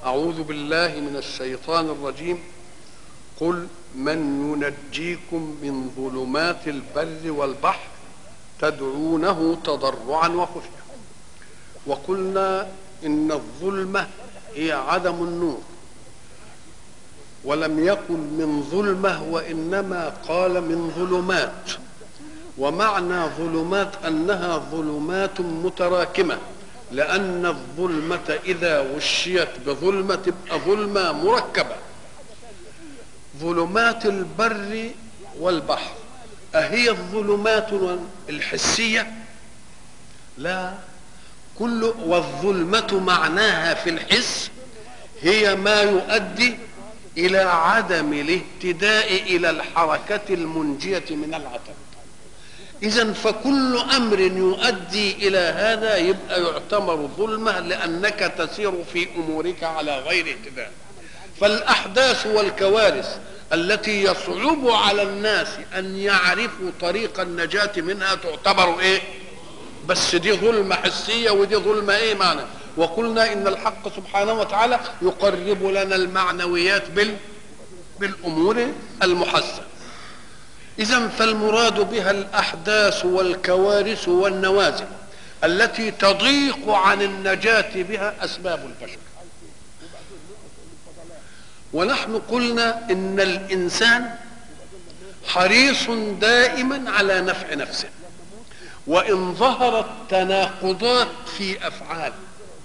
أعوذ بالله من الشيطان الرجيم. قل من ينجيكم من ظلمات البر والبحر تدعونه تضرعا وخفيا. وقلنا إن الظلمة هي عدم النور، ولم يقل من ظلمة وإنما قال من ظلمات. ومعنى ظلمات أنها ظلمات متراكمة، لأن الظلمة إذا وشيت بظلمة تبقى ظلمة مركبة. ظلمات البر والبحر أهي الظلمات الحسية؟ لا، والظلمة معناها في الحس هي ما يؤدي إلى عدم الاهتداء إلى الحركة المنجية من العتب. إذن فكل أمر يؤدي إلى هذا يبقى يعتبر ظلمة، لأنك تسير في أمورك على غير اهتداء. فالأحداث والكوارث التي يصعب على الناس أن يعرفوا طريق النجاة منها تعتبر إيه؟ بس دي ظلمة حسية ودي ظلمة إيه معنى. وقلنا إن الحق سبحانه وتعالى يقرب لنا المعنويات بالأمور المحسنة. إذن فالمراد بها الأحداث والكوارث والنوازل التي تضيق عن النجاة بها أسباب البشر. ونحن قلنا إن الإنسان حريص دائما على نفع نفسه، وإن ظهرت تناقضات في أفعاله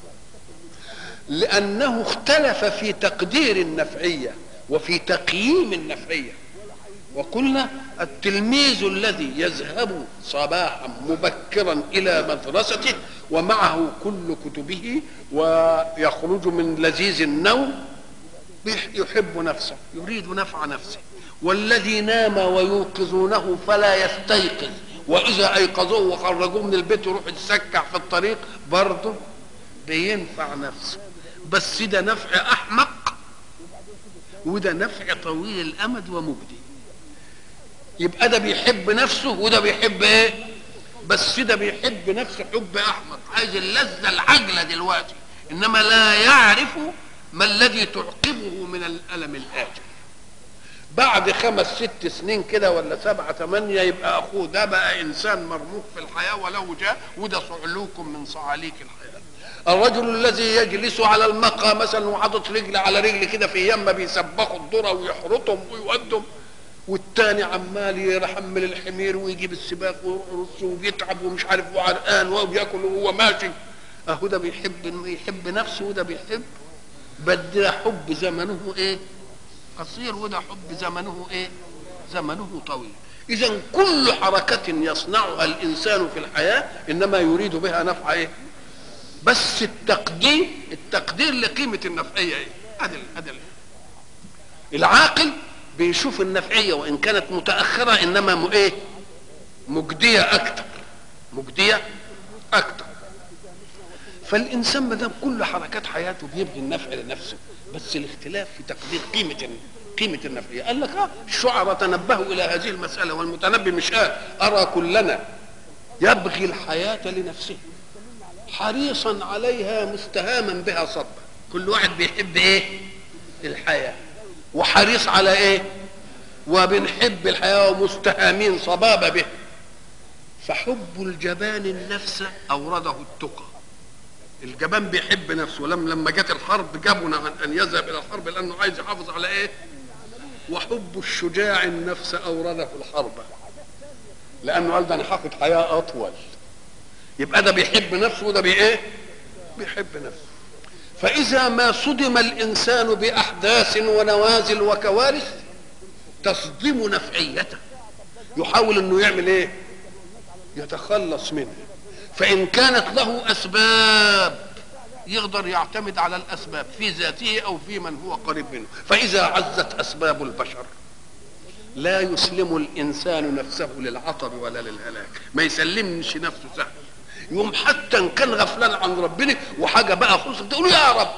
لأنه اختلف في تقدير النفعية وفي تقييم النفعية. وقلنا التلميذ الذي يذهب صباحا مبكرا إلى مدرسته ومعه كل كتبه ويخرج من لذيذ النوم يحب نفسه، يريد نفع نفسه. والذي نام ويوقظونه فلا يستيقظ، وإذا أيقظوه وخرجوه من البيت يروح يتسكع في الطريق برضه بينفع نفسه. بس ده نفع أحمق وده نفع طويل الأمد ومجدي. يبقى ده بيحب نفسه وده بيحب ايه؟ بس ده بيحب نفسه حب احمق، عايز اللذة العجلة دلوقتي، انما لا يعرف ما الذي تعقبه من الألم الآجل. بعد 5 6 سنين كده ولا 7 8 يبقى اخوه ده بقى انسان مرموق في الحياة ولو جاء، وده صعلوك من صعاليك الحياة. الرجل الذي يجلس على المقهى مثلا وحاطط رجل على رجل كده في يمه بيسبخوا الذرة ويحرطهم ويودهم، والتاني عمال يحمل الحمير ويجيب السباق ويرص وبيتعب ومش عارف وعرقان وبياكل وهو ماشي. اهو ده يحب نفسه وده بيحب، بدل حب زمنه ايه؟ قصير، وده حب زمنه ايه؟ زمنه طويل. اذا كل حركة يصنعها الانسان في الحياة انما يريد بها نفع ايه؟ بس التقدير لقيمة النفعية ايه؟ أدل. العاقل بيشوف النفعية وإن كانت متأخرة إنما إيه؟ مجدية أكتر. فالإنسان ما دام كل حركات حياته بيبغي النفع لنفسه، بس الاختلاف في تقدير قيمة النفعية. قال لك الشعراء تنبهوا إلى هذه المسألة، والمتنبي مش قال أرى كلنا يبغي الحياة لنفسه حريصا عليها مستهاما بها صبا. كل واحد بيحب إيه؟ الحياة، وحريص على ايه؟ وبنحب الحياة ومستهامين صبابة به. فحب الجبان النفس أورده التقى. الجبان بيحب نفسه، لما جت الحرب جابنا عن أن يذهب إلى الحرب لأنه عايز يحافظ على ايه؟ وحب الشجاع النفس أورده الحرب، لأنه قال ده أنا هاخد حياة أطول. يبقى ده بيحب نفسه وده بيحب نفسه. فإذا ما صدم الإنسان بأحداث ونوازل وكوارث تصدم نفعيته، يحاول أنه يعمل إيه؟ يتخلص منها. فإن كانت له أسباب يقدر يعتمد على الأسباب في ذاته أو في من هو قريب منه. فإذا عزت أسباب البشر لا يسلم الإنسان نفسه للعطب ولا للهلاك، ما يسلمش نفسه سهل. يوم حتى ان كان غفلان عن ربنا وحاجه بقى خلصت تقول يا رب،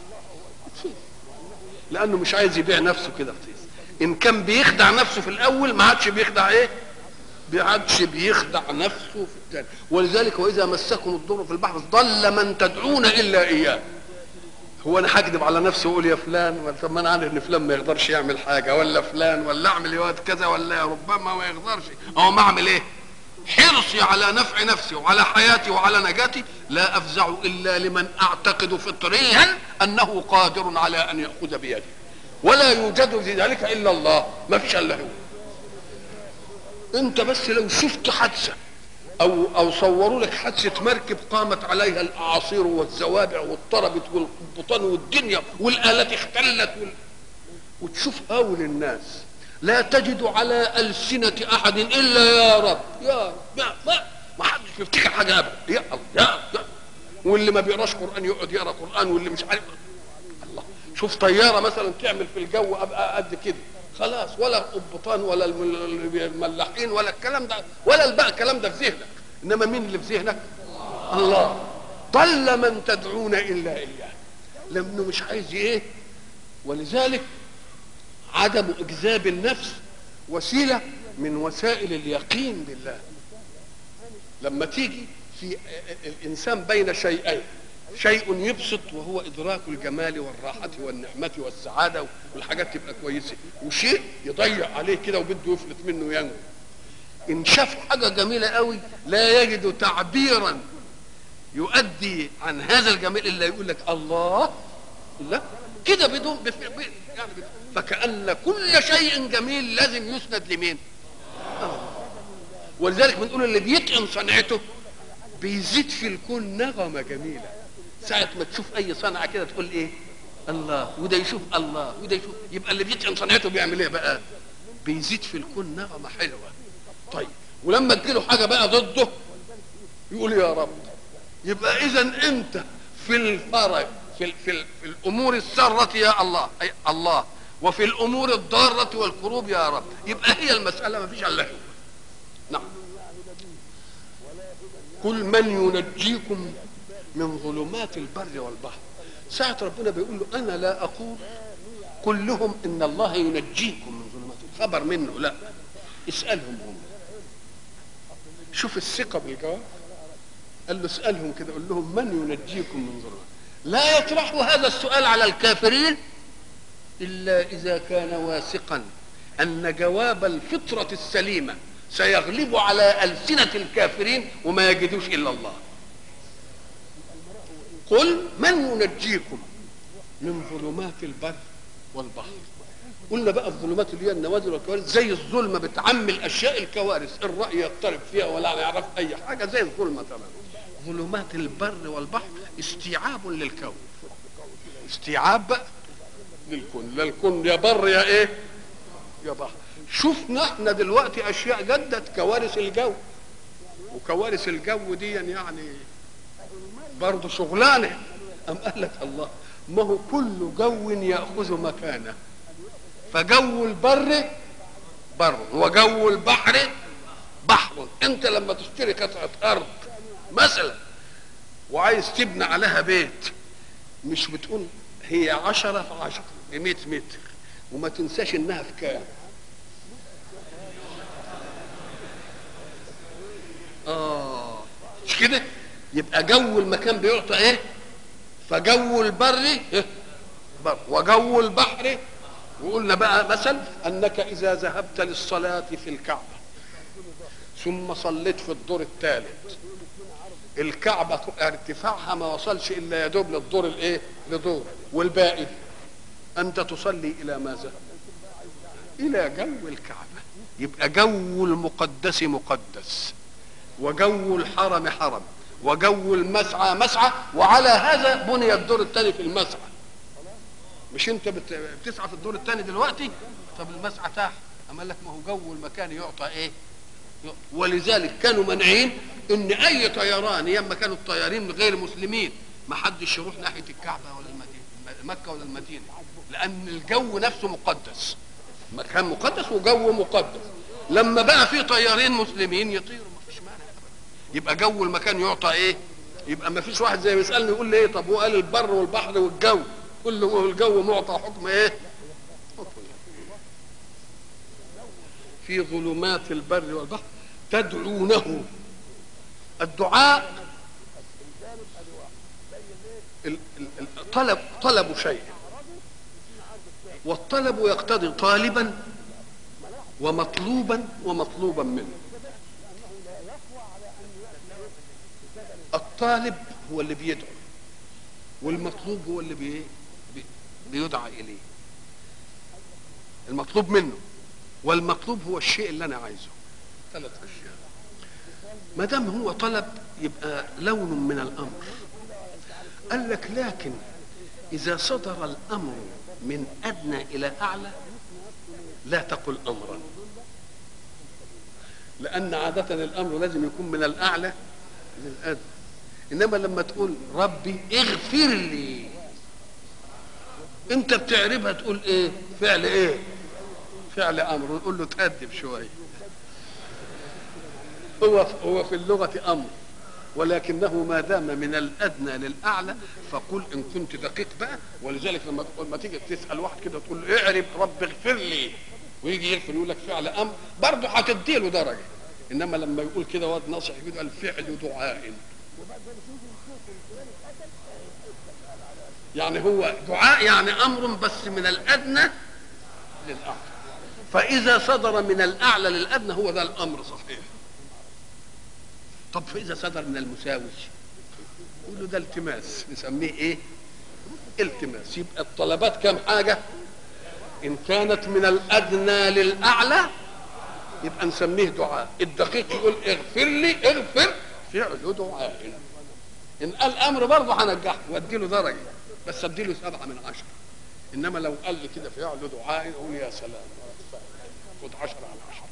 لانه مش عايز يبيع نفسه كده رخيص. ان كان بيخدع نفسه في الاول ما عادش بيخدع ايه؟ ما عادش بيخدع نفسه في الثاني. ولذلك واذا مسكم الضر في البحر ضل من تدعون الا اياه. هو انا هكذب على نفسي واقول يا فلان؟ ولا طب ما انا عارف ان فلان ما يقدرش يعمل حاجه، ولا فلان، ولا اعمل يا واد كذا، ولا ربما ما يقدرش. او ما اعمل ايه؟ حرصي على نفع نفسي وعلى حياتي وعلى نجاتي لا افزع الا لمن اعتقد فطريا انه قادر على ان ياخذ بيدي، ولا يوجد في ذلك الا الله، ما فيش الا هو. انت بس لو شفت حادثه او صوروا لك حادثه مركب قامت عليها الاعاصير والزوابع واضطربت والقبطان والدنيا والالات اختلت وتشوف هول الناس، لا تجد على السنه احد الا يا رب يا رب. ما حدش يفتكر حاجه ابدا، يا الله يا. واللي ما بيقراش قران يقعد يقرا قران، واللي مش عارف. الله، شوف طياره مثلا تعمل في الجو ابقى قد كده خلاص، ولا القبطان ولا الملاحين ولا الكلام ده، ولا بقى الكلام ده في ذهنك، انما مين اللي في ذهنك؟ الله. ضل من تدعون الا اياه، لانه مش عايز ايه. ولذلك عدم اجذاب النفس وسيله من وسائل اليقين بالله. لما تيجي في الانسان بين شيئين، شيء يبسط وهو ادراك الجمال والراحه والنعمه والسعاده والحاجات تبقى كويسه، وشيء يضيع عليه كده وبده يفلت منه ينجو. ان شاف حاجه جميله قوي لا يجد تعبيرا يؤدي عن هذا الجمال الا يقول لك الله. لا كده بدون يعني فكأن كل شيء جميل لازم يسند لمين؟ ولذلك بنقول اللي بيتقن صنعته بيزيد في الكون نغمه جميله. ساعه ما تشوف اي صنعه كده تقول ايه؟ الله. وده يشوف الله وده يشوف، يبقى اللي بيتقن صنعته بيعمل ايه بقى؟ بيزيد في الكون نغمه حلوه. طيب ولما تجيله حاجه بقى ضده يقول يا رب. يبقى اذا انت في الفرج في الامور الساره يا الله اي الله، وفي الامور الضاره والكروب يا رب. يبقى هي المساله ما فيش الا هو. نعم. قل من ينجيكم من ظلمات البر والبحر. ساعة ربنا بيقول له انا لا اقول قل لهم ان الله ينجيكم من ظلمات خبر منه، لا، اسالهم هم. شوف الثقه بالجواب. قال له اسالهم كده، قول لهم من ينجيكم من ظلمات. لا يطرح هذا السؤال على الكافرين الا اذا كان واثقا ان جواب الفطره السليمه سيغلب على ألسنة الكافرين وما يجدوش إلا الله. قل من ينجيكم من ظلمات البر والبحر. قلنا بقى الظلمات اللي هي النوازل والكوارث، زي الظلمة بتعمي الأشياء الكوارث، الرأي يضطرب فيها ولا يعرف أي حاجة، زي الظلمة تماما. ظلمات البر والبحر استيعاب للكون، استيعاب بقى للكون. لا الكون يا بر يا ايه؟ يا بحر. شفنا احنا دلوقتي اشياء جدت، كوارث الجو. وكوارث الجو دي يعني برضه شغلانه. ام قال لك الله، ما هو كل جو ياخذ مكانه. فجو البر بر وجو البحر بحر. انت لما تشتري قطعه ارض مثلا وعايز تبني عليها بيت، مش بتقول هي 10 في 10 ب100 متر، وما تنساش انها في كام. مش كده؟ يبقى جو المكان بيعطى ايه؟ فجو البر إيه؟ بر. وجو البحر. وقلنا بقى مثل انك اذا ذهبت للصلاة في الكعبة ثم صليت في الدور الثالث، الكعبة ارتفاعها ما وصلش الا يدوب للدور الايه؟ لدور، والباقي انت تصلي الى ماذا؟ الى جو الكعبة. يبقى جو المقدس مقدس، وجو الحرم حرم، وجو المسعى مسعى. وعلى هذا بني الدور الثاني في المسعى. مش انت بتسعى في الدور الثاني دلوقتي؟ طب المسعى تحت. اما لك ما هو جو المكان يعطى ايه؟ ولذلك كانوا منعين ان اي طيران ياما كانوا الطيارين غير مسلمين ما حدش يروح ناحيه الكعبه ولا المدينه، مكه ولا المدينه، لان الجو نفسه مقدس، مكان مقدس وجو مقدس. لما بقى في طيارين مسلمين يطيروا ما فيش مانع ابدا. يبقى جو المكان يعطى ايه؟ يبقى ما فيش واحد زي بيسالني يقول لي ايه؟ طب هو قال البر والبحر والجو، كله الجو معطى حكم ايه؟ في ظلمات البر والبحر تدعونه. الدعاء طلب شيء، والطلب يقتضي طالبا ومطلوبا ومطلوبا منه. الطالب هو اللي بيدعو، والمطلوب هو اللي بيدعى اليه. المطلوب منه والمطلوب هو الشيء اللي انا عايزه. 3 اشياء. ما دام هو طلب يبقى لون من الامر. قال لك لكن اذا صدر الامر من ادنى الى اعلى لا تقل امرا، لان عاده الامر لازم يكون من الاعلى للادنى. انما لما تقول ربي اغفر لي، انت بتعربها تقول ايه؟ فعل ايه؟ فعل امر. نقول له تأدب شويه. هو في اللغه امر، ولكنه ما دام من الادنى للاعلى فقل ان كنت دقيق بقى. ولذلك لما تيجي تسال واحد كده تقول له اعرب رب اغفر لي، ويجي يغفر يقول لك فعل امر، برضه هتدي له درجه. انما لما يقول كده واد ناصح يقول الفعل دعاء، يعني هو دعاء يعني امر بس من الادنى للاعلى. فاذا صدر من الاعلى للادنى هو ده الامر صحيح. طب فاذا صدر من المساوي يقول له ده التماس، نسميه ايه؟ التماس. يبقى الطلبات كم حاجه؟ ان كانت من الادنى للاعلى يبقى نسميه دعاء. الدقيق يقول اغفر لي، اغفر، فعل دعاء. ان قال امر برضه هنجحه وادي له درجه، بس ادي له 7 من 10. انما لو قال لي كده فعل دعاء اقول يا سلام، خد 10 على 10.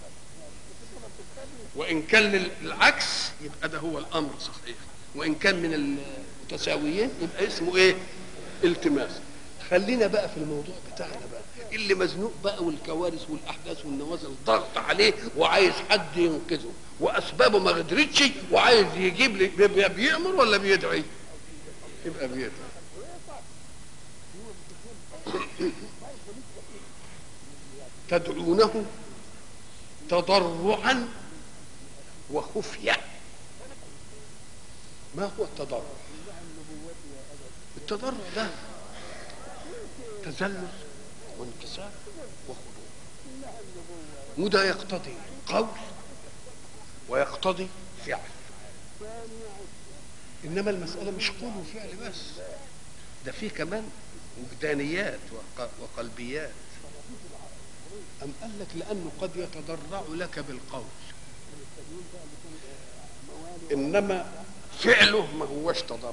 وان كان للعكس يبقى ده هو الامر صحيح، وان كان من المتساويين يبقى اسمه ايه؟ التماس. خلينا بقى في الموضوع بتاعنا بقى، اللي مزنوق بقى والكوارث والاحداث والنوازل ضغط عليه وعايز حد ينقذه واسبابه ما قدرتش وعايز يجيب لي، بيأمر ولا بيدعي؟ يبقى بيدعي. تدعونه تضرعا وخفية. ما هو التضرع؟ التضرع ده تذلل وانكسار وخضوع، وده يقتضي قول ويقتضي فعل. انما المسألة مش قول وفعل بس، ده فيه كمان وجدانيات وقلبيات. أم قال لك لأنه قد يتضرع لك بالقول، إنما فعله ما هوش تضرع.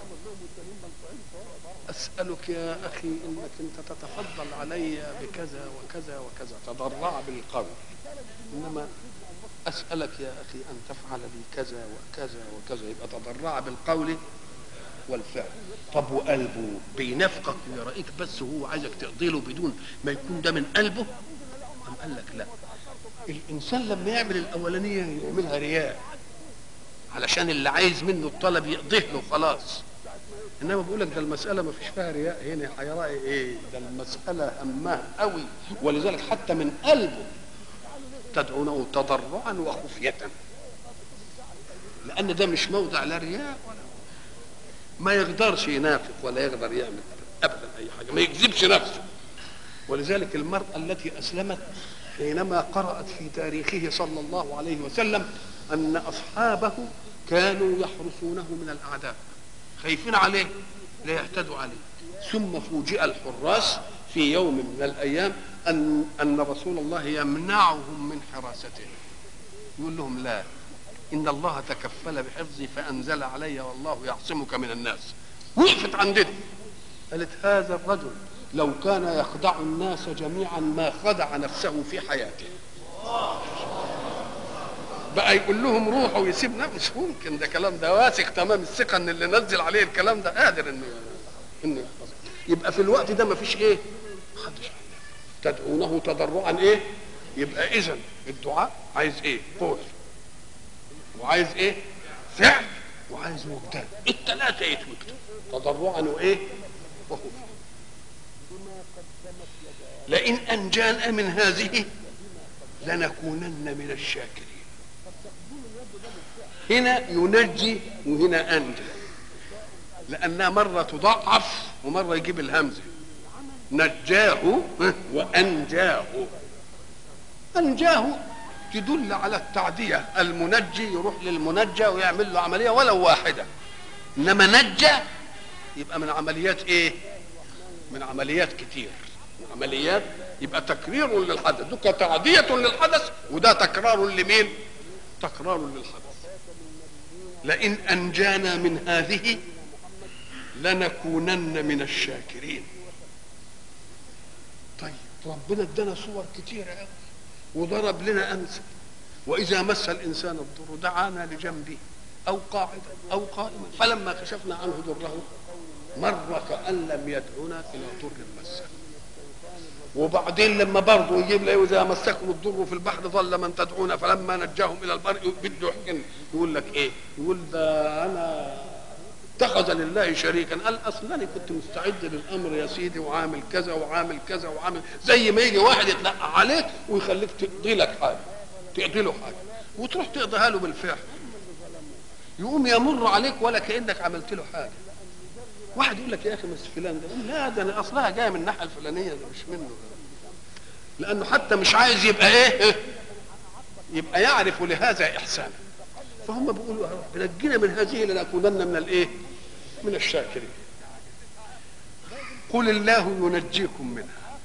أسألك يا أخي إنك أنت تتفضل علي بكذا وكذا وكذا، تضرع بالقول. إنما أسألك يا أخي أن تفعل بي كذا وكذا وكذا، يبقى تضرع بالقول والفعل. طب وقلبه بينافقك ويرائيك بس هو عايزك تقضي له بدون ما يكون ده من قلبه؟ أم قال لك لا، الإنسان لما يعمل الأولانية يعملها رياء علشان اللي عايز منه الطلب يقضيه له خلاص. انما بقول لك ده المساله ما فيش فيها رياء هنا، هيراعي ايه؟ ده المساله همها قوي، ولذلك حتى من قلبه تدعونه تضرعا وخفيه، لان ده مش موضع لا رياء ولا ما يقدرش ينافق ولا يقدر يعمل ابدا اي حاجه، ما يكذبش نفسه. ولذلك المراه التي اسلمت حينما قرات في تاريخه صلى الله عليه وسلم ان اصحابه كانوا يحرسونه من الاعداء، خايفين عليه لا يعتدوا عليه، ثم فوجئ الحراس في يوم من الايام ان رسول الله يمنعهم من حراسته، يقول لهم لا، ان الله تكفل بحفظي فانزل علي والله يعصمك من الناس. وقفت عندنا قالت هذا الرجل لو كان يخدع الناس جميعا ما خدع نفسه في حياته. بقى يقول لهم روحوا ويسيبنا؟ مش ممكن، ده كلام ده واثق تمام الثقه ان اللي نزل عليه الكلام ده قادر انه يحفظه. يبقى في الوقت ده ما فيش ايه؟ محدش. تدعونه تضرعا ايه؟ يبقى اذا الدعاء عايز ايه؟ قول، وعايز ايه؟ فعل، وعايز وجدان. الثلاثه يتوجدوا تضرعا وايه؟ وخوفا. لئن انجانا من هذه لنكونن من الشاكرين. هنا ينجي وهنا انجى. لانها مره تضعف ومره يجيب الهمزه. نجاه وانجاه. انجاه تدل على التعديه، المنجي يروح للمنجى ويعمل له عمليه ولو واحده، انما نجى يبقى من عمليات ايه؟ من عمليات كتير، من عمليات، يبقى تكرير للحدث، ده تعديه للحدث وده تكرار لمين؟ تكرار للحدث. لئن انجانا من هذه لنكونن من الشاكرين. طيب ربنا ادانا صور كتيره قوي وضرب لنا امثله. واذا مس الانسان الضر دعانا لجنبه او قاعدا او قائما فلما كشفنا عنه ضره مر كأن لم يدعنا الى ضر مسه. وبعدين لما برضه يجيب له واذا مسكم الضر في البحر ضل من تدعون فلما نجاهم الى البر بده يحكي يقول لك ايه؟ يقول ده انا اتخذ لله شريكا. قال اصلا انا كنت مستعد للامر يا سيدي وعامل كذا وعامل كذا وعامل، زي ما يجي واحد يتلقى عليك ويخليك تقضي لك حاجه، تقضي له حاجه وتروح تقضيها له بالفعل، يقوم يمر عليك ولا كانك عملت له حاجه. واحد يقول لك يا اخي بس فلان ده، لا ده انا اصلها جايه من الناحيه الفلانيه، ده مش منه، لانه حتى مش عايز يبقى ايه، يبقى يعرف لهذا احسانا. فهم بيقولوا يا رب نجينا من هذه لنكونن من الايه؟ من الشاكرين. قل الله ينجيكم منها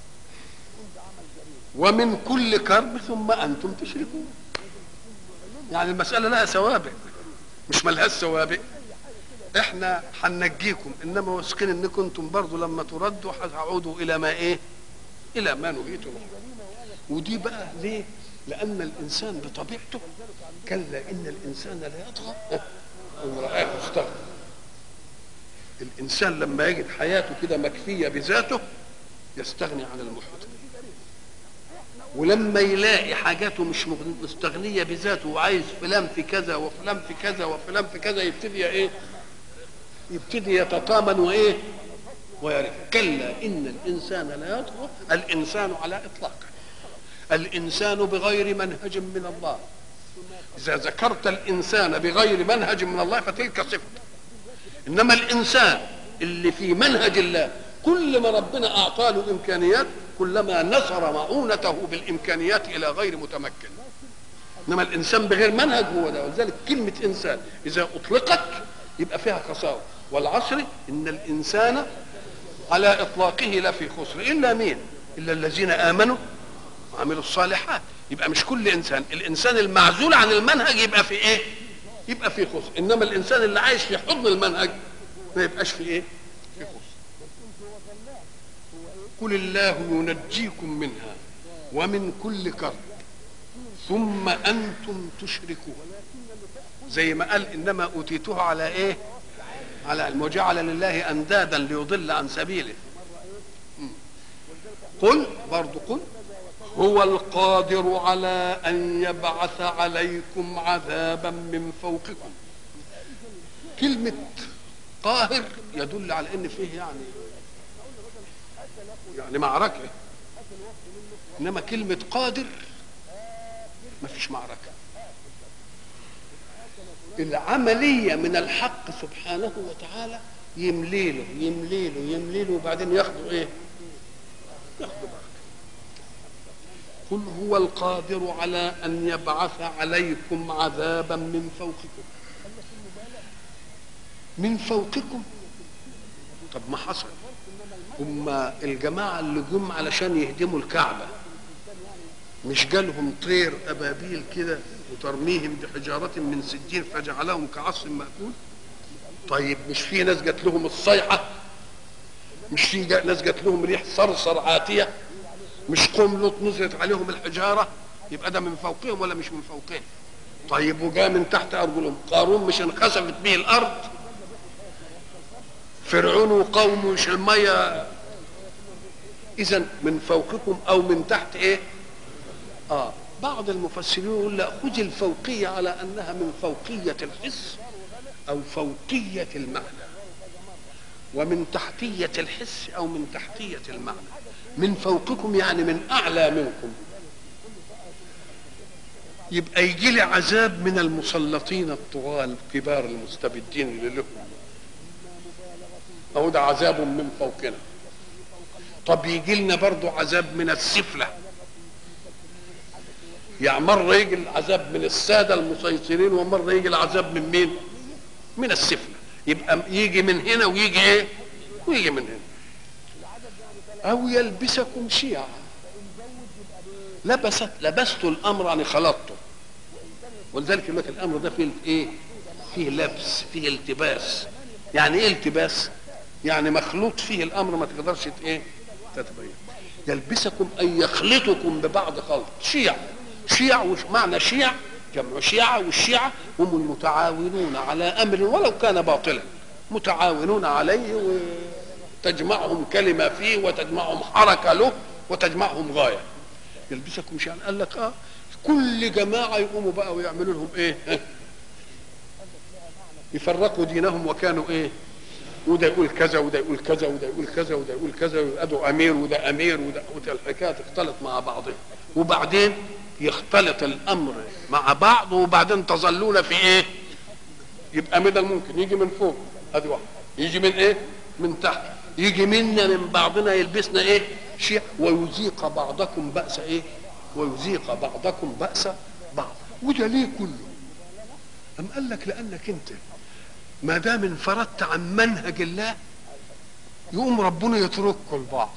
ومن كل كرب ثم انتم تشركون. يعني المساله لها سوابق مش ملهاش سوابق. احنا هننجيكم انما واثقين انكم انتم برضه لما تردوا هتعودوا الى ما ايه؟ الى ما نهيتم عنه. ودي بقى ليه؟ لان الانسان بطبيعته كلا ان الانسان لا يطغى ان رآه استغنى. الانسان لما يجد حياته كده مكفيه بذاته يستغني عن المحيط، ولما يلاقي حاجاته مش مستغنيه بذاته وعايز فلان في كذا وفلان في كذا وفلان في كذا يبتدي ايه؟ يبتدي يتطامن وايه؟ ويرث. كلا ان الانسان لا يطغى. الانسان على اطلاقه الانسان بغير منهج من الله. اذا ذكرت الانسان بغير منهج من الله فتلك صفه. انما الانسان اللي في منهج الله كل ما ربنا اعطى له امكانيات كلما نصر معونته بالامكانيات الى غير متمكن. انما الانسان بغير منهج هو ده. ولذلك كلمه انسان اذا اطلقت يبقى فيها قساوه. والعصر ان الانسان على اطلاقه لفي خسر الا مين؟ الا الذين امنوا وعملوا الصالحات. يبقى مش كل انسان، الانسان المعزول عن المنهج يبقى في ايه؟ يبقى في خسر. انما الانسان اللي عايش في حضن المنهج ما يبقاش في ايه؟ في خسر. قل الله ينجيكم منها ومن كل كرب ثم انتم تشركون. زي ما قال انما اوتيته على ايه؟ على علم وجعل لله اندادا ليضل عن سبيله. قل برضو قل هو القادر على ان يبعث عليكم عذابا من فوقكم. كلمة قاهر يدل على ان فيه يعني معركة، انما كلمة قادر ما فيش معركة. العملية من الحق سبحانه وتعالى يمليله يمليله يمليله وبعدين ياخدوا ايه؟ ياخدوا بركة. قل هو القادر على ان يبعث عليكم عذابا من فوقكم. من فوقكم. طب ما حصل؟ هم الجماعة اللي جم علشان يهدموا الكعبة مش جالهم طير أبابيل كده وترميهم بحجارة من سجين فجعلهم كعصف مأكول؟ طيب مش في ناس جات لهم الصيحة؟ مش في ناس جات لهم ريح صرصر عاتية؟ مش قوم لوط نزلت عليهم الحجارة؟ يبقى ده من فوقهم ولا مش من فوقهم؟ طيب وجاء من تحت أرجلهم. قارون مش انخسفت به الأرض؟ فرعون وقومه مش المية؟ إذن من فوقكم أو من تحت إيه؟ بعض المفسرين يقول لا، خذ الفوقية على أنها من فوقية الحس أو فوقية المعنى، ومن تحتية الحس أو من تحتية المعنى. من فوقكم يعني من أعلى منكم. يبقى يجي لي عذاب من المسلطين الطغاة الكبار المستبدين اللي لهم، اهو ده عذاب من فوقنا. طب يجي لنا برضه عذاب من السفلى، يعني مرة يجي العذاب من السادة المسيطرين ومرة يجي العذاب من مين؟ من السفلى. يبقى يجي من هنا ويجي ايه؟ ويجي من هنا. او يلبسكم شيعا، لبست الامر يعني خلطته، ولذلك يقول لك الامر ده فيه ايه؟ فيه لبس، فيه التباس. يعني ايه التباس؟ يعني مخلوط فيه الامر ما تقدرش ايه؟ تتبين. يلبسكم اي يخلطكم ببعض خلط. شيع معنى شيع جمع شيعة، والشيعة هم المتعاونون على امر ولو كان باطلا، متعاونون عليه وتجمعهم كلمة فيه وتجمعهم حركة له وتجمعهم غاية. يلبسكم شيعا، قال لك كل جماعة يقوموا بقى ويعملوا لهم ايه؟ يفرقوا دينهم وكانوا ايه؟ وده يقول كذا وده يقول كذا وده يقول كذا وده يقول كذا، ويبقى امير وده امير وده الحكايه تختلط مع بعضها، وبعدين يختلط الامر مع بعض، وبعدين تظلون في ايه؟ يبقى من الممكن يجي من فوق، ادي واحد، يجي من ايه؟ من تحت، يجي منا من بعضنا يلبسنا ايه؟ شيء، ويذيق بعضكم باس ايه؟ ويذيق بعضكم باس بعض. وده ليه كله؟ أم قال لك لانك انت ما دام انفردت عن منهج الله يقوم ربنا يترككم لبعض،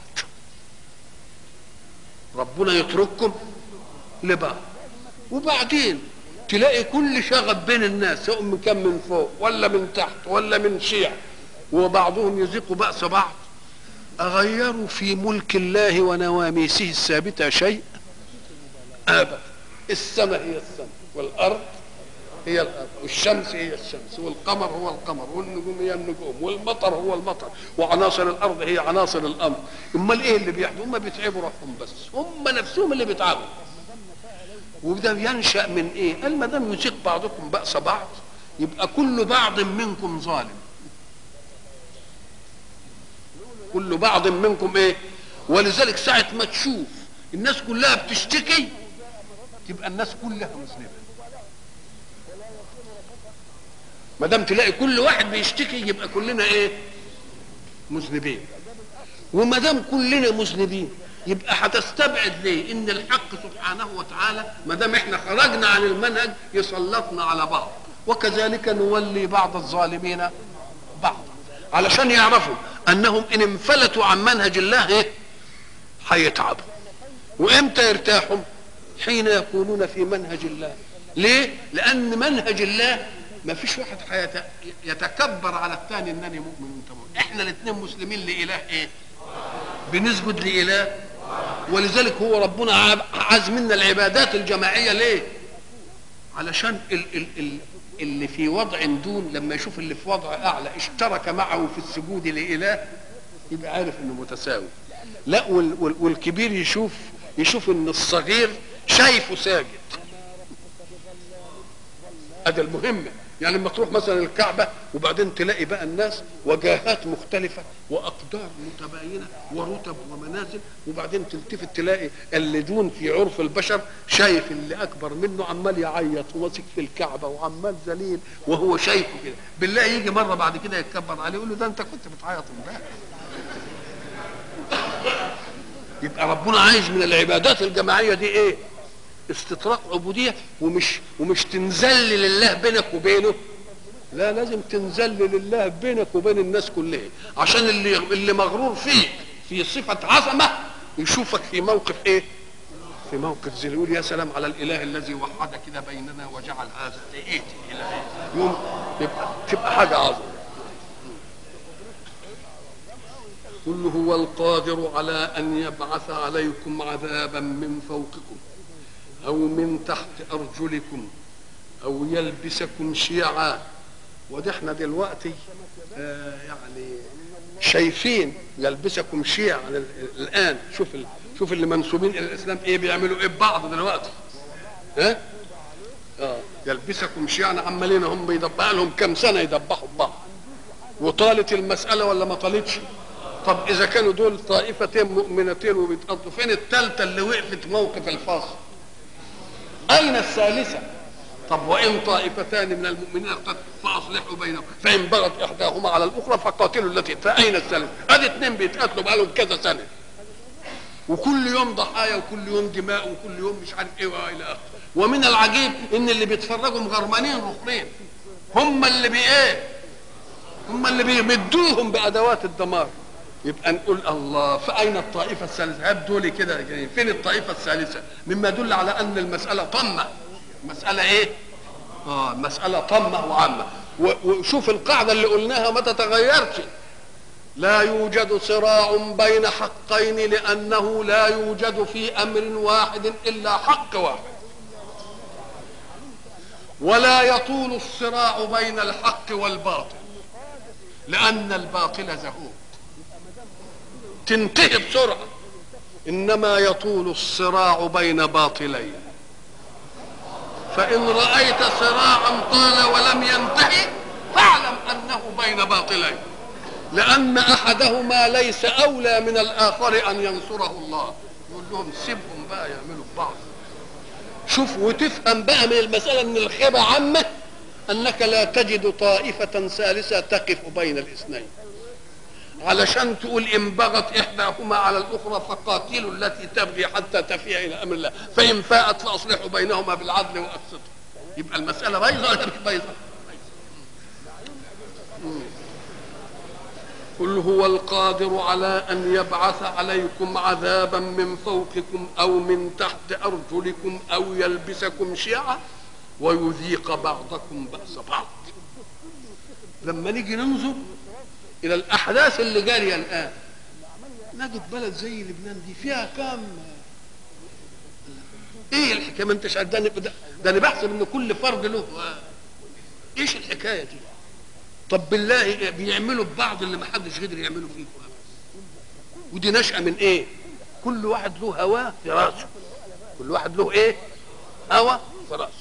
ربنا يترككم لبعض، وبعدين تلاقي كل شغب بين الناس سواء من كان من فوق ولا من تحت ولا من شيع، وبعضهم يذيق بأس بعض. أغيروا في ملك الله ونواميسه الثابتة شيء؟ أبدا. السماء هي السماء، والأرض هي الارض، والشمس هي الشمس، والقمر هو القمر، والنجوم هي النجوم، والمطر هو المطر، وعناصر الارض هي عناصر الامر. امال ايه اللي بيحدث؟ هم بيتعبوا روحهم بس، هم نفسهم اللي بيتعبوا. وده ينشا من ايه؟ قال ما دام يذيق بعضكم باس بعض يبقى كل بعض منكم ظالم، كل بعض منكم ايه؟ ولذلك ساعه ما تشوف الناس كلها بتشتكي تبقى الناس كلها مسلمه. ما دام تلاقي كل واحد بيشتكي يبقى كلنا ايه؟ مذنبين. وما دام كلنا مذنبين يبقى هتستبعد ليه ان الحق سبحانه وتعالى ما دام احنا خرجنا عن المنهج يسلطنا على بعض، وكذلك نولي بعض الظالمين بعضا، علشان يعرفوا انهم ان انفلتوا عن منهج الله ايه؟ هيتعبوا. وامتى يرتاحوا؟ حين يكونون في منهج الله. ليه؟ لان منهج الله ما فيش واحد يتكبر على الثاني انني مؤمن وانت مؤمن. احنا الاثنين مسلمين لاله ايه؟ بنسجد لاله. ولذلك هو ربنا عاز منا العبادات الجماعيه. ليه؟ علشان اللي في وضع دون لما يشوف اللي في وضع اعلى اشترك معه في السجود لاله يبقى عارف انه متساوي. لا، والكبير يشوف ان الصغير شايفه ساجد. هذا المهمه. يعني لما تروح مثلا الكعبة وبعدين تلاقي بقى الناس وجاهات مختلفة وأقدار متباينة ورتب ومنازل، وبعدين تلتفت تلاقي اللي دون في عرف البشر شايف اللي أكبر منه عمال يعيط وماسك في الكعبة وعمال ذليل وهو شايفه كده. بالله يجي مرة بعد كده يتكبر عليه يقول له ده أنت كنت بتعيط امبارح. يبقى ربنا عايز من العبادات الجماعية دي إيه؟ استطراق عبودية، ومش تنزل لله بينك وبينه، لا، لازم تنزل لله بينك وبين الناس كلها، عشان اللي مغرور فيك في صفة عظمة يشوفك في موقف ايه؟ في موقف زي يقول يا سلام على الاله الذي وحد كده بيننا وجعل هذا ايه اله، يوم تبقى حاجة عظمة. قل هو القادر على ان يبعث عليكم عذابا من فوقكم أو من تحت أرجلكم أو يلبسكم شيعا. وده احنا دلوقتي يعني شايفين يلبسكم شيعا الآن. شوف اللي منسوبين إلى الإسلام إيه بيعملوا إيه ببعض دلوقتي. يلبسكم شيعا، عمالين هم بيدبحوا لهم كم سنة يدبحوا ببعض. وطالت المسألة ولا ما طالتش؟ طب إذا كانوا دول طائفتين مؤمنتين وبيتقضوا، فين الثالثة اللي وقفت موقف الفاصل؟ أين الثالثة؟ طب وان طائفتان من المؤمنين اقتتلوا فاصلحوا بينهم فان بغت احداهما على الاخرى فقاتلوا التي فاين السلام. ادي اثنين بيتقاتلوا بقالهم كذا سنه وكل يوم ضحايا وكل يوم دماء وكل يوم مش عارف ايه والى اخره. ومن العجيب ان اللي بيتفرجوا مغرمانين رخرين هم اللي بايه؟ هم اللي بيمدوهم بادوات الدمار. يبقى نقول الله فاين الطائفه الثالثه؟ هبدوا لي كده يعني فين الطائفه الثالثه؟ مما يدل على ان المساله طمه. مساله ايه؟ مساله طمه وعامه. وشوف القاعده اللي قلناها ما تتغيرش. لا يوجد صراع بين حقين لانه لا يوجد في امر واحد الا حق واحد. ولا يطول الصراع بين الحق والباطل لان الباطل زهوق تنتهي بسرعه. انما يطول الصراع بين باطلين. فان رايت صراعا طال ولم ينتهي فاعلم انه بين باطلين لان احدهما ليس اولى من الاخر ان ينصره الله. يقول لهم سيبهم بقى يعملوا ببعض. شوف وتفهم بقى من المساله ان الخيبه عامه انك لا تجد طائفه ثالثه تقف بين الاثنين علشان تقول ان بغت احداهما على الاخرى فقاتلوا التي تبغي حتى تفيء الى امر الله فان فاءت فاصلحوا بينهما بالعدل واقسطوا. يبقى المساله بايظه ولا مش بايظه؟ قل هو القادر على ان يبعث عليكم عذابا من فوقكم او من تحت ارجلكم او يلبسكم شيعا ويذيق بعضكم باس بعض. لما نيجي ننظر الى الاحداث اللي جاريه الان نجد بلد زي لبنان دي فيها كام ايه الحكايه؟ ما انتش ده انا بحسب ان كل فرد له ايش الحكايه دي؟ طب بالله بيعملوا ببعض اللي ما حدش قدر يعمله فيكم. ودي نشأة من ايه؟ كل واحد له هواه في راسه. كل واحد له ايه؟ هوى في راسه.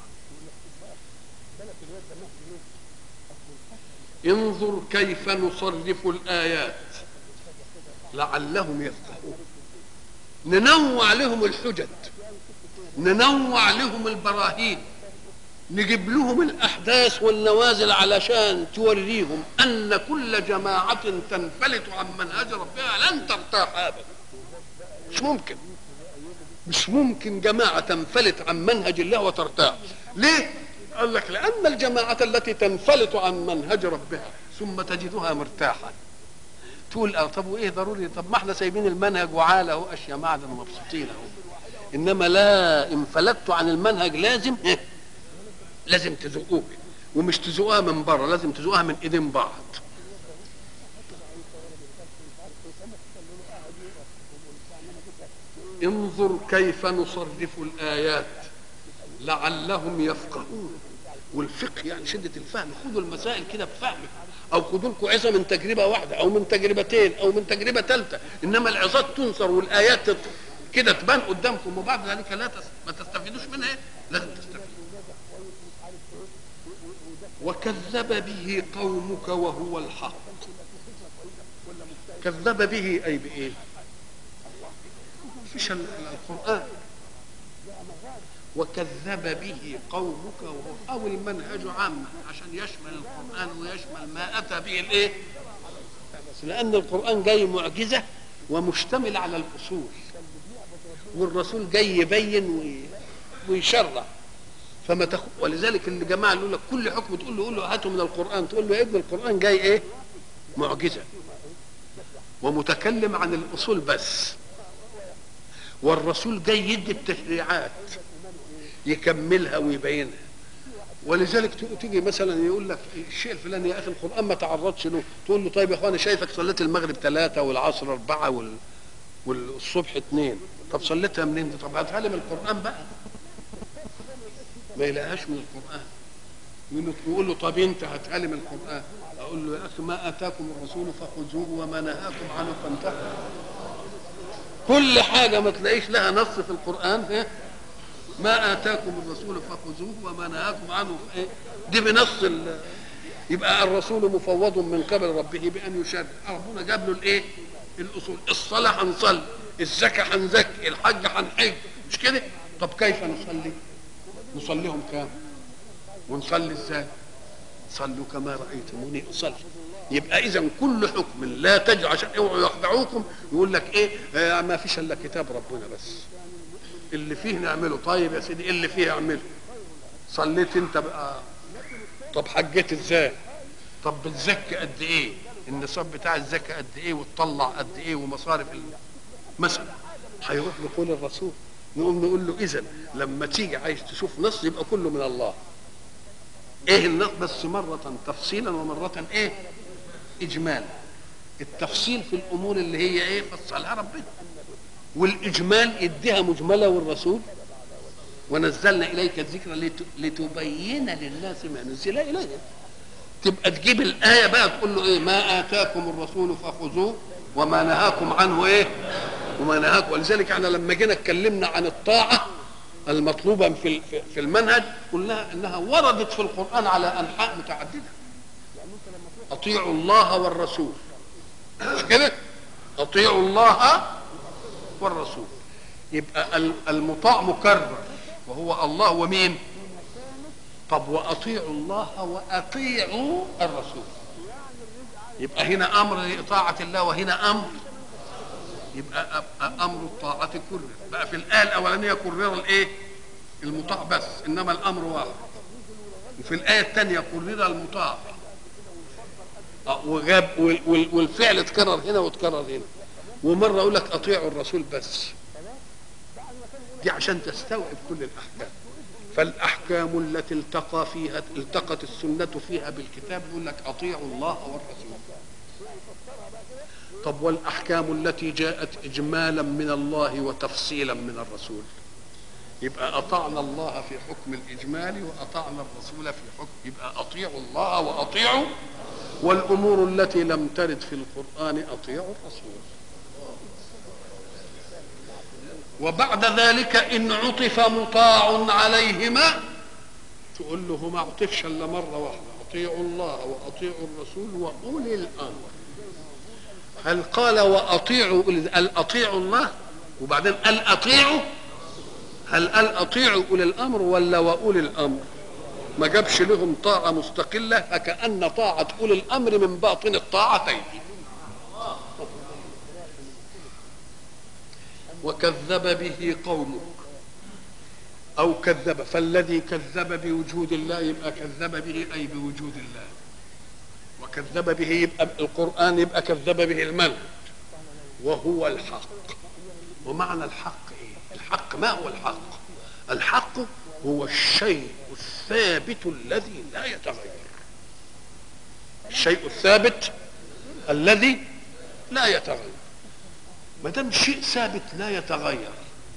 انظر كيف نصرف الآيات لعلهم يفقهون. ننوع لهم الحجج، ننوع لهم البراهين، نجيب لهم الأحداث والنوازل علشان توريهم أن كل جماعة تنفلت عن منهج ربها لن ترتاح أبدا. مش ممكن، مش ممكن جماعة تنفلت عن منهج الله وترتاح. ليه؟ قال لك لأن الجماعة التي تنفلت عن منهج ربها ثم تجدها مرتاحة تقول طب وإيه ضروري؟ طب ما احنا سايبين المنهج وعالة اهو أشياء معدن ومبسوطين اهو. إنما لا، إن فلتوا عن المنهج لازم تذوقوه، ومش تذوقوها من بره، لازم تذوقوها من ايدين بعض. انظر كيف نصرف الآيات لعلهم يفقهون. والفقه يعني شدة الفهم. خدوا المسائل كده بفهمك، او خدوا لكم عظة من تجربة واحدة او من تجربتين او من تجربة ثالثة. انما العظات تنصر والايات كده تبان قدامكم وبعد ذلك ما تستفيدوش منها. لازم تستفيدوا. وكذب به قومك وهو الحق. كذب به اي بايه؟ فيش القرآن. وكذب به قومك وهو، او المنهج عامة عشان يشمل القرآن ويشمل ما اتى به الايه؟ لان القرآن جاي معجزة ومشتمل على الاصول، والرسول جاي يبين ويشرع. فما ولذلك الجماعه اللي يقول لك كل حكم تقول له قول له هاته من القرآن، تقول له يا ابن القرآن جاي ايه؟ معجزة ومتكلم عن الاصول بس، والرسول جاي يدي التشريعات يكملها ويبينها. ولذلك تيجي مثلا يقول لك الشيء الفلاني يا اخي القرآن ما تعرضش له، تقول له طيب يا اخواني شايفك صليت المغرب 3 والعصر 4 والصبح 2، طب صليتها منين دي؟ طب هاتها لي من القرآن بقى. ما يلاقيهاش من القرآن، يقول له طب انت هاتها لي من القرآن. اقول له يا اخي ما اتاكم الرسول فخذوه وما نهاكم عنه فانتهوا. كل حاجه ما تلاقيش لها نص في القرآن ما اتاكم الرسول فخذوه وما نهاكم عنه دي بنص يبقى الرسول مفوض من قبل ربه بان يشرع. ربنا جاب له الايه؟ الاصول. الصلاه هنصلي، الزكاه هنزكي، الحج هنحج، مش كده؟ طب كيف نصلي؟ نصليهم كام؟ ونصلي ازاي؟ صلوا كما رايتموني اصلي. يبقى اذا كل حكم لا تجعل عشان اوعوا يخدعوكم يقول لك ايه ما فيش الا كتاب ربنا بس اللي فيه نعمله. طيب يا سيدي اللي فيه اعمله. صليت انت بقى، طب حجيت ازاي؟ طب بتزكي قد ايه؟ النصاب بتاع الزكاه قد ايه وتطلع قد ايه ومصارف مثلا. هيروح لقول الرسول، نقوم نقول له اذا لما تيجي عايز تشوف نص يبقى كله من الله. ايه النص؟ بس مره تفصيلا ومره ايه؟ اجمالا. التفصيل في الامور اللي هي ايه؟ فصلها ربنا، والاجمال يديها مجمله والرسول ونزلنا اليك الذكر لتبين للناس ما نزل اليهم. تبقى تجيب الايه بقى تقول له ايه؟ ما اتاكم الرسول فخذوه وما نهاكم عنه ايه؟ وما نهاكم. ولذلك احنا لما جينا اتكلمنا عن الطاعه المطلوبه في المنهج قلنا انها وردت في القران على انحاء متعدده. اطيعوا الله والرسول، مش كده؟ اطيعوا الله والرسول. يبقى المطاع مكرر وهو الله ومين؟ طب واطيعوا الله واطيعوا الرسول. يبقى هنا امر لاطاعه الله وهنا امر، يبقى امر الطاعه كرر. بقى في الايه الاولانيه كرر الايه؟ المطاع بس، انما الامر واحد. وفي الايه الثانيه كرر المطاع وجاب والفعل اتكرر هنا واتكرر هنا. ومره اقول لك اطيعوا الرسول بس، دي عشان تستوعب كل الاحكام. فالاحكام التي التقت السنه فيها بالكتاب يقول لك اطيعوا الله والرسول. طب والاحكام التي جاءت اجمالا من الله وتفصيلا من الرسول يبقى اطعنا الله في حكم الاجمال واطعنا الرسول في حكم، يبقى اطيعوا الله واطيعوا. والامور التي لم ترد في القران اطيعوا الرسول. وبعد ذلك ان عطف مطاع عليهما تقول له ما عطفش الا مره واحده، اطيعوا الله واطيعوا الرسول واولي الامر. هل قال واطيعوا؟ قال اطيعوا الله وبعدين قال اطيعوا؟ هل قال اطيعوا اولي الامر ولا واولي الامر؟ ما جابش لهم طاعه مستقله، فكأن طاعه اولي الامر من باطن الطاعتين. وكذب به قومك او كذب، فالذي كذب بوجود الله يبقى كذب به اي بوجود الله. وكذب به يبقى القران، يبقى كذب به المنهج وهو الحق. ومعنى الحق ايه؟ الحق ما هو الحق؟ الحق هو الشيء الثابت الذي لا يتغير. الشيء الثابت الذي لا يتغير. ما دام شيء ثابت لا يتغير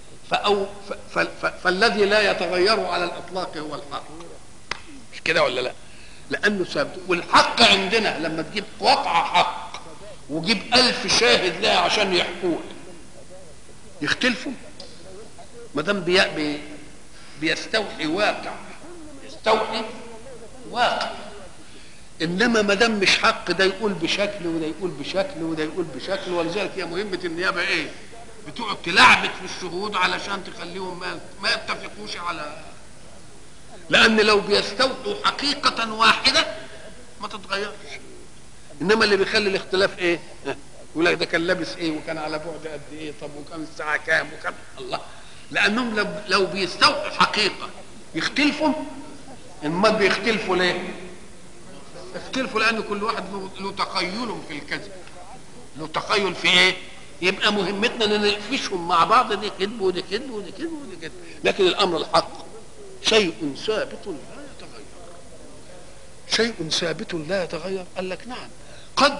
فالذي لا يتغير على الاطلاق هو الحق. مش كده ولا لا؟ لانه ثابت. والحق عندنا لما تجيب واقعه حق وجيب 1000 شاهد لها عشان يحكوه يختلفوا؟ ما دام بيستوحي واقع، يستوحي واقع. انما ما دام مش حق ده يقول بشكل وده يقول بشكل وده يقول بشكل. ولذلك هي مهمه النيابه ايه؟ بتقعد تلعبك في الشهود علشان تخليهم ما يتفقوش على، لان لو بيستوحوا حقيقه واحده ما تتغيرش. انما اللي بيخلي الاختلاف ايه؟ يقول لك ده كان لابس ايه وكان على بعد قد ايه، طب وكان الساعه كام وكان الله. لانهم لو بيستوحوا حقيقه يختلفوا. امال بيختلفوا ليه؟ اختلفوا لان كل واحد له تخيل في الكذب، له تخيل في ايه؟ يبقى مهمتنا ان نقفشهم مع بعض، دي كذب ودي كذب ودي كذب ودي كذب. لكن الامر الحق شيء ثابت لا يتغير. شيء ثابت لا يتغير. قال لك نعم، قد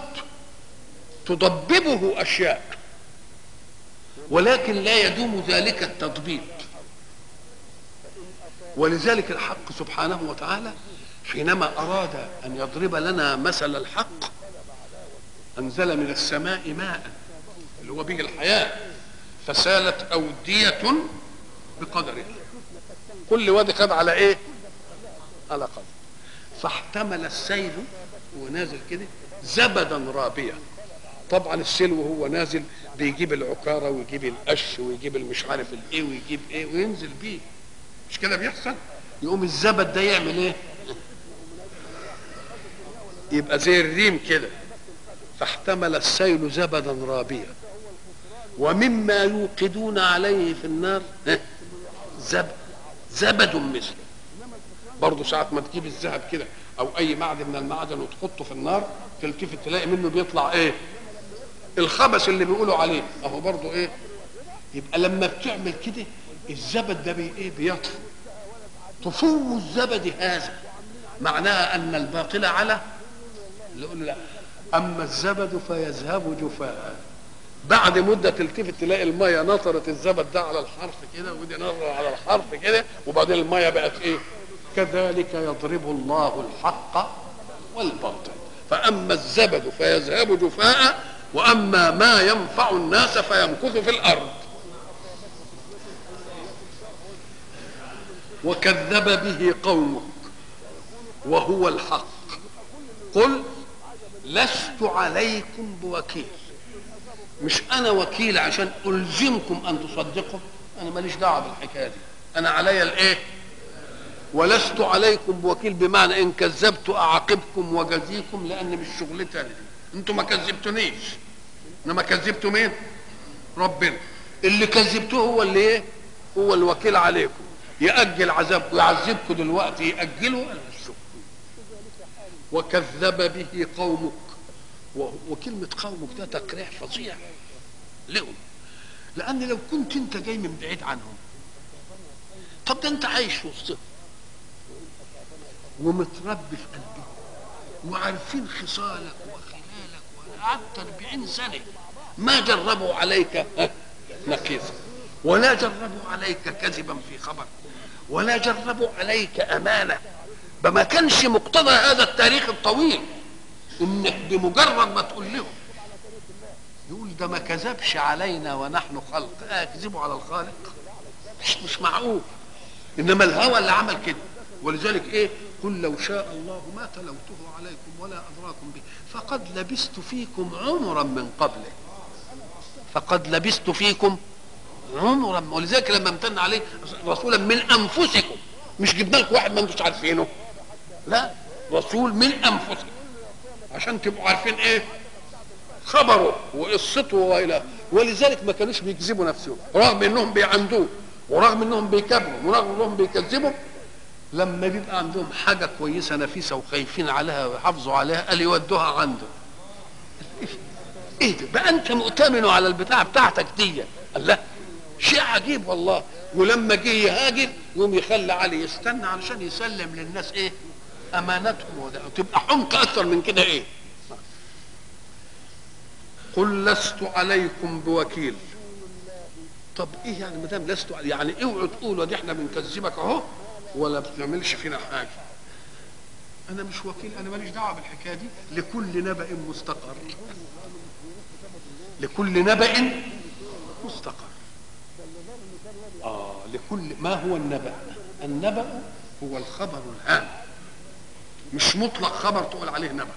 تضببه اشياء ولكن لا يدوم ذلك التضبيب. ولذلك الحق سبحانه وتعالى حينما أراد أن يضرب لنا مثل الحق أنزل من السماء ماء اللي هو به الحياة فسالت أودية بقدرها. كل وادي خد على إيه؟ على قدر. فاحتمل السيل ونازل كده زبدا رابيا. طبعا السيل وهو نازل بيجيب العكارة ويجيب القش ويجيب المش عارف الايه ويجيب ايه وينزل بيه. مش كده بيحصل؟ يقوم الزبد ده يعمل ايه؟ يبقى زي الريم كده. فاحتمل السيل زبدا رابيا ومما يوقدون عليه في النار زبد مثله. برضه ساعة ما تجيب الذهب كده او اي معدن من المعدن وتحطه في النار تلتفت تلاقي منه بيطلع ايه؟ الخبث اللي بيقولوا عليه اهو برضه ايه؟ يبقى لما بتعمل كده الزبد ده ايه؟ بيطفو. طفو الزبد هذا معناها ان الباطل على يقول لا. اما الزبد فيذهب جفاء. بعد مده تلتفت تلاقي الميه نطرت الزبد ده على الحرف كده ودي نطر على الحرف كده وبعدين الميه بقت ايه؟ كذلك يضرب الله الحق والباطل. فاما الزبد فيذهب جفاء واما ما ينفع الناس فيمكث في الارض. وكذب به قومك وهو الحق قل لست عليكم بوكيل. مش انا وكيل عشان الزمكم ان تصدقوا، انا ماليش دعوه بالحكايه دي، انا عليا الايه؟ ولست عليكم بوكيل بمعنى ان كذبت اعاقبكم وجزيكم لان مش شغلتي انا. انتوا ما كذبتونيش انما كذبتوا مين؟ ربنا. اللي كذبتوه هو اللي ايه؟ هو الوكيل عليكم. يأجل عذابكم يعذبكم دلوقتي يأجله انا مش شغل. وكذب به قومك. وكلمة قومك ده تقريح فظيع لهم، لأن لو كنت أنت جاي من بعيد عنهم، طب ده أنت عايش في وسطهم ومتربي في قلبهم وعارفين خصالك وخلالك وقعدت 40 سنة ما جربوا عليك نقيصا ولا جربوا عليك كذبا في خبر ولا جربوا عليك أمانة. بما كانش مقتضى هذا التاريخ الطويل انك بمجرد ما تقول لهم يقول ده ما كذبش علينا ونحن خلق، يكذبوا على الخالق؟ مش معقول. انما الهوى اللي عمل كده. ولذلك ايه؟ قل لو شاء الله ما تلوته عليكم ولا ادراكم به فقد لبثت فيكم عمرا من قبله. فقد لبثت فيكم عمرا. ولذلك لما امتن عليه رسولا من انفسكم، مش جبنا لكم واحد ما انتوش عارفينه، لا، رسول من انفسكم عشان تبقوا عارفين ايه خبره وقصته والى. ولذلك ما كانوش بيكذبوا نفسهم رغم انهم بيعندوه ورغم انهم بيكذبوا ورغم انهم بيكذبوا. لما بيبقى عندهم حاجه كويسه نفيسه وخايفين عليها ويحافظوا عليها قال يودوها عنده. ايه ده بقى؟ انت مؤتمن على البتاع بتاعتك دي. الله، شيء عجيب والله. ولما جه يهاجر يقوم يخلي علي يستنى علشان يسلم للناس ايه امانتهم. وتبقى حمق اكثر من كده ايه؟ قل لست عليكم بوكيل. طب ايه يعني ما دام لست يعني اوعوا تقولوا دي احنا بنكذبك اهو ولا بتعملش فينا حاجه. انا مش وكيل، انا ماليش دعوه بالحكايه دي. لكل نبأ مستقر. لكل نبأ مستقر. لكل ما هو النبأ؟ النبأ هو الخبر الهام، مش مطلق خبر تقول عليه نبأ.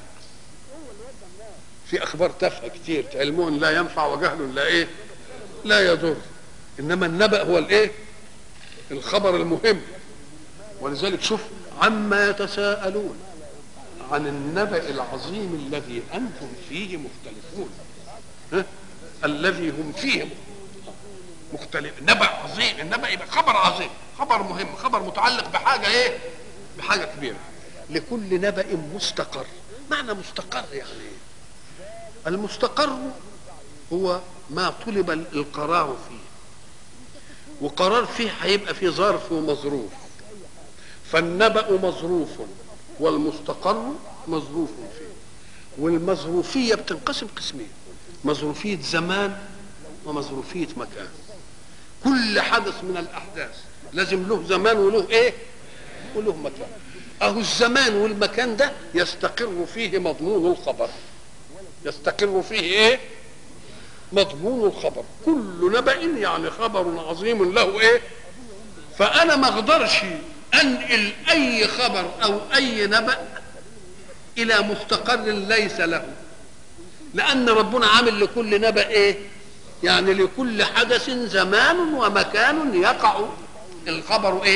في اخبار تافهه كتير، علم لا ينفع وجهل لا ايه لا يضر. انما النبأ هو الايه؟ الخبر المهم. ولذلك شوف عما يتساءلون عن النبأ العظيم الذي انتم فيه مختلفون. الذي هم فيه مختلف. نبأ عظيم. النبأ يبقى خبر عظيم، خبر مهم، خبر متعلق بحاجه ايه؟ بحاجه كبيره. لكل نبأ مستقر. معنى مستقر يعني ايه؟ المستقر هو ما طلب القرار فيه، وقرار فيه هيبقى فيه ظرف ومظروف. فالنبأ مظروف والمستقر مظروف فيه. والمظروفية بتنقسم قسمين: مظروفية زمان ومظروفية مكان. كل حدث من الأحداث لازم له زمان وله ايه؟ وله مكان. اهو الزمان والمكان ده يستقر فيه مضمون الخبر. يستقر فيه ايه؟ مضمون الخبر. كل نبأ يعني خبر عظيم له ايه؟ فانا ما اقدرش انقل اي خبر او اي نبأ الى مستقر ليس له، لان ربنا عامل لكل نبأ ايه؟ يعني لكل حدث زمان ومكان يقع الخبر ايه؟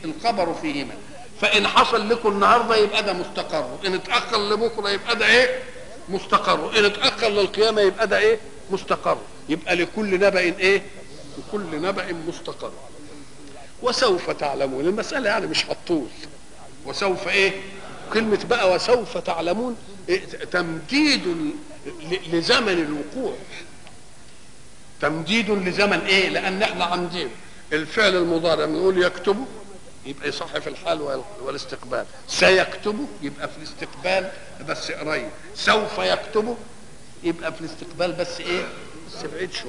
الخبر فيهما، فان حصل لكم النهارده يبقى ده مستقر، ان اتاخر لبكره يبقى ده ايه؟ مستقر، ان اتاخر للقيامه يبقى ده ايه؟ مستقر. يبقى لكل نبأ ايه؟ لكل نبأ مستقر. وسوف تعلمون، المساله يعني مش هتطول. وسوف ايه؟ كلمه بقى وسوف تعلمون إيه؟ تمديد لزمن الوقوع، تمديد لزمن ايه؟ لان احنا عندنا الفعل المضارع بنقول يكتبه يبقى يصح في الحال والاستقبال، سيكتبه يبقى في الاستقبال بس قريب، سوف يكتبه يبقى في الاستقبال بس ايه؟ بس بعيد شويه.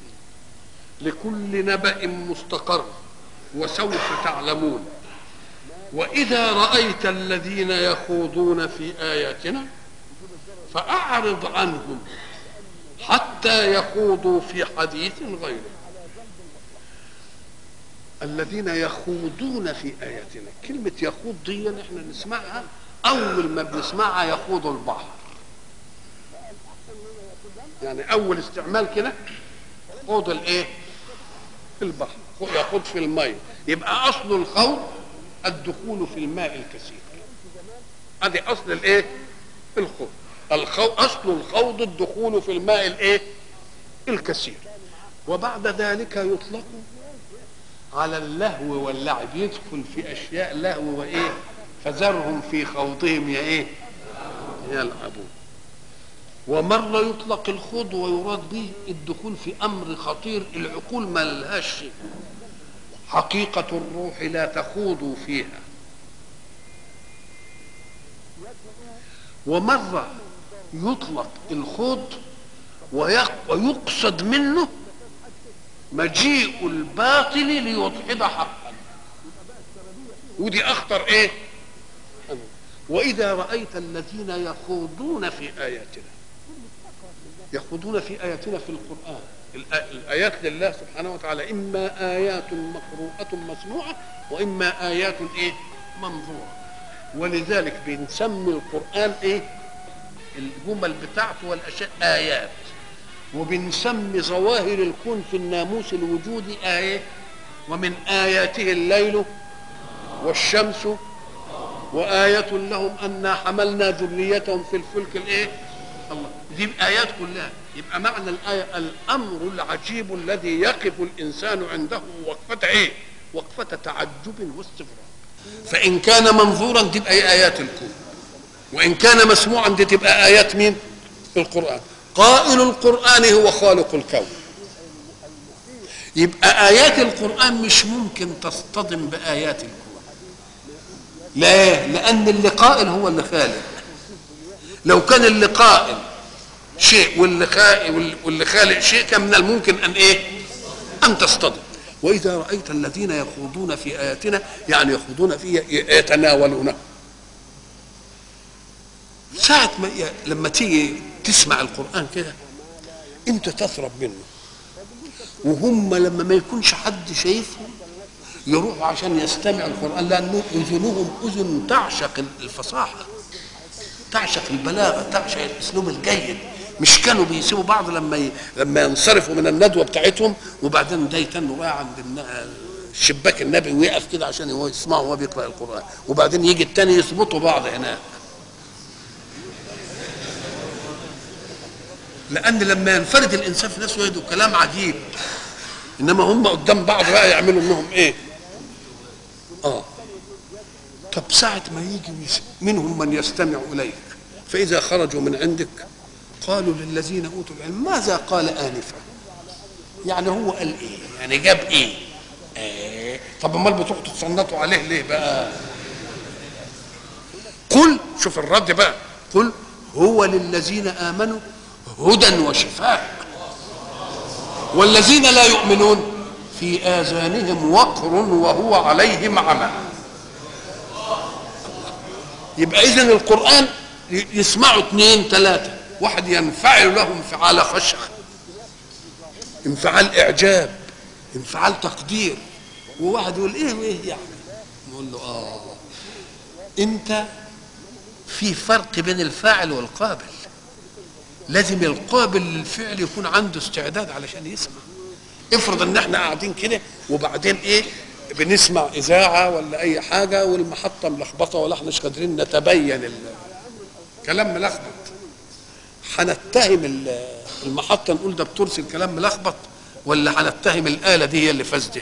لكل نبأ مستقر وسوف تعلمون. وإذا رأيت الذين يخوضون في آياتنا فأعرض عنهم حتى يخوضوا في حديث غيره. الذين يخوضون في آياتنا، كلمة يخوض دي احنا نسمعها أول ما بنسمعها يخوض البحر، يعني أول استعمال كده خوض الايه؟ البحر، يخوض في الماء. يبقى أصل الخوض الدخول في الماء الكثير، ادي اصل الايه؟ الخوض. اصل الخوض الدخول في الماء الايه؟ الكثير. وبعد ذلك يطلق على اللهو واللعب، يدخل في اشياء لهو وايه؟ فذرهم في خوضهم يا ايه؟ يلعبون. ومره يطلق الخوض ويراد به الدخول في امر خطير العقول ما لهاش شيء، حقيقة الروح لا تخوضوا فيها. ومرة يطلق الخوض ويقصد منه مجيء الباطل ليدحض حقا، ودي أخطر إيه؟ وإذا رأيت الذين يخوضون في آياتنا، يخوضون في آياتنا في القرآن، الآيات لله سبحانه وتعالى إما آيات مقروءة مسموعة وإما آيات إيه؟ منظورة. ولذلك بنسمي القرآن إيه؟ الجمل بتاعته والأشياء آيات، وبنسمي ظواهر الكون في الناموس الوجودي آية. ومن آياته الليل والشمس وآية لهم أنا حملنا ذريتهم في الفلك الإيه؟ الله، دي آيات كلها. يبقى معنى الآية الأمر العجيب الذي يقف الإنسان عنده وقفة إيه؟ وقفة تعجب واستغراب. فإن كان منظورا تبقى آيات الكون، وإن كان مسموعا دي تبقى آيات مين؟ القرآن. قائل القرآن هو خالق الكون. يبقى آيات القرآن مش ممكن تصطدم بآيات الكون. لا، لأن اللي قائل هو اللي خالق. لو كان اللي قائل شيء واللي خالق شيء كان من الممكن أن إيه؟ أن تصطدم. وإذا رأيت الذين يخوضون في آياتنا يعني يخوضون فيها يتناولونه. ساعة ما لما تيجي تسمع القرآن كده أنت تثرب منه، وهم لما ما يكونش حد شايفهم يروحوا عشان يستمعوا القرآن، لأن أذنهم أذن تعشق الفصاحة، تعشق البلاغة، تعشق الأسلوب الجيد. مش كانوا بيسيبوا بعض لما ينصرفوا من الندوة بتاعتهم وبعدين ده يتنوا بقى عند الشباك النبي ويقف كده عشان يسمعوا وهو بيقرأ القرآن، وبعدين يجي التاني يثبطوا بعض هناك. لأن لما ينفرد الإنسان في نفسه يجدوا كلام عجيب، إنما هم قدام بعض بقى يعملوا إنهم إيه؟ طب ساعة ما يجي منهم من يستمع إليك فإذا خرجوا من عندك قالوا للذين أوتوا العلم ماذا قال آنفا؟ يعني هو قال إيه؟ يعني جاب إيه؟ طب امال بتروحوا تتصنطوا عليه ليه بقى؟ قل، شوف الرد بقى، قل هو للذين آمنوا هدى وشفاء والذين لا يؤمنون في آذانهم وقر وهو عليهم عمى. يبقى إذن القرآن يسمعوا 2 3، واحد ينفعل له انفعال خشع، انفعال إعجاب، انفعال تقدير، وواحد يقول إيه وإيه يعني؟ نقول له أنت في فرق بين الفاعل والقابل. لازم القابل للفعل يكون عنده استعداد علشان يسمع. افرض ان احنا قاعدين كده وبعدين ايه بنسمع اذاعه ولا اي حاجه والمحطه ملخبطه ولا احنا مش قادرين نتبين كلام ملخبط، هنتهم المحطه نقول ده بترسل كلام ملخبط، ولا هنتهم الاله دي هي اللي فاسده؟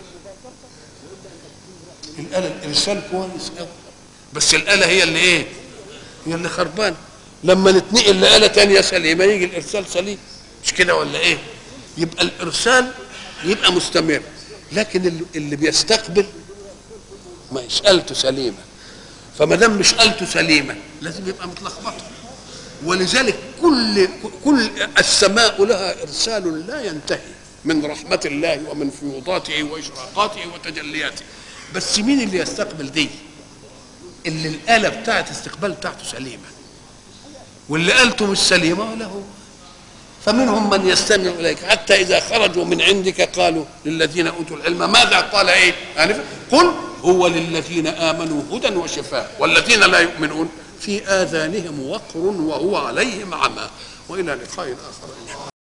الاله الارسال كويس قوي، بس الاله هي اللي ايه؟ هي اللي خربانه. لما نتنقل لآلة تانية سليمه يجي الارسال سليم، مش كده ولا ايه؟ يبقى الارسال يبقى مستمر، لكن اللي بيستقبل ما آلته سليمه، فما دام مش آلته سليمه لازم يبقى متلخبطه. ولذلك كل السماء لها ارسال لا ينتهي من رحمه الله ومن فيوضاته واشراقاته وتجلياته، بس مين اللي يستقبل دي؟ اللي الآلة بتاعت استقبال بتاعته سليمه، واللي آلته مش سليمه له. فمنهم من يستمع اليك حتى اذا خرجوا من عندك قالوا للذين اوتوا العلم ماذا قال ايه؟ قل هو للذين امنوا هدى وشفاء والذين لا يؤمنون في اذانهم وقر وهو عليهم عمى. والى لقاء اخر ان شاء الله.